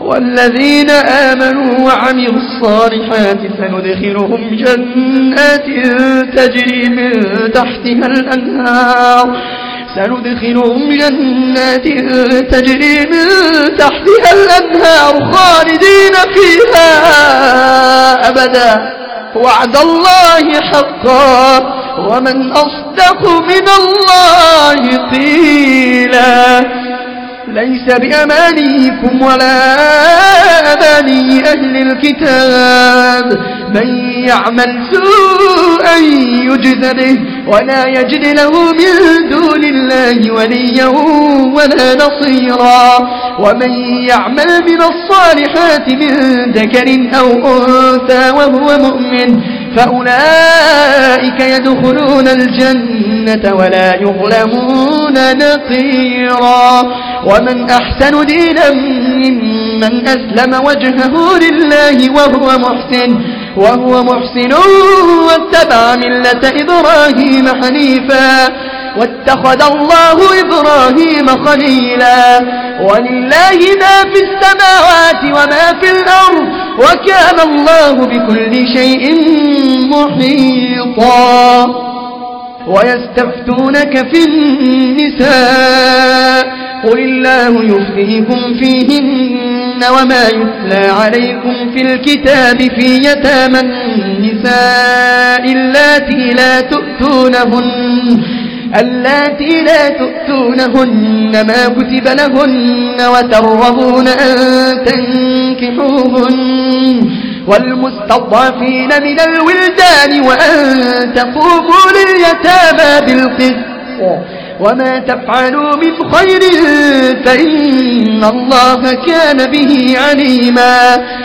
والذين آمنوا وعملوا الصالحات سندخلهم جنات تجري من تحتها الأنهار خالدين فيها أبدا وعد الله حقا ومن أصدق من الله قيلا ليس بأمانيكم ولا أماني أهل الكتاب من يعمل سوءا يجز به ولا يجد له من دون الله وليا ولا نصيرا ومن يعمل من الصالحات من ذكر أو أنثى وهو مؤمن فأولئك يدخلون الجنة ولا يظلمون نقيرا ومن أحسن دينا ممن أسلم وجهه لله وهو محسن واتبع ملة إبراهيم حنيفا واتخذ الله إبراهيم خليلا ولله ما في السماوات وما في الأرض وكان الله بكل شيء محيطا ويستفتونك في النساء قل الله يفتيكم فيهن وما يتلى عليكم في الكتاب في يتامى النساء اللاتي لا تؤتونهن ما كتب لهن وترغبون أن تنكحوهن والمستضعفين من الولدان وأن تقوموا لليتامى بالقسط وما تفعلوا من خير فإن الله كان به عليما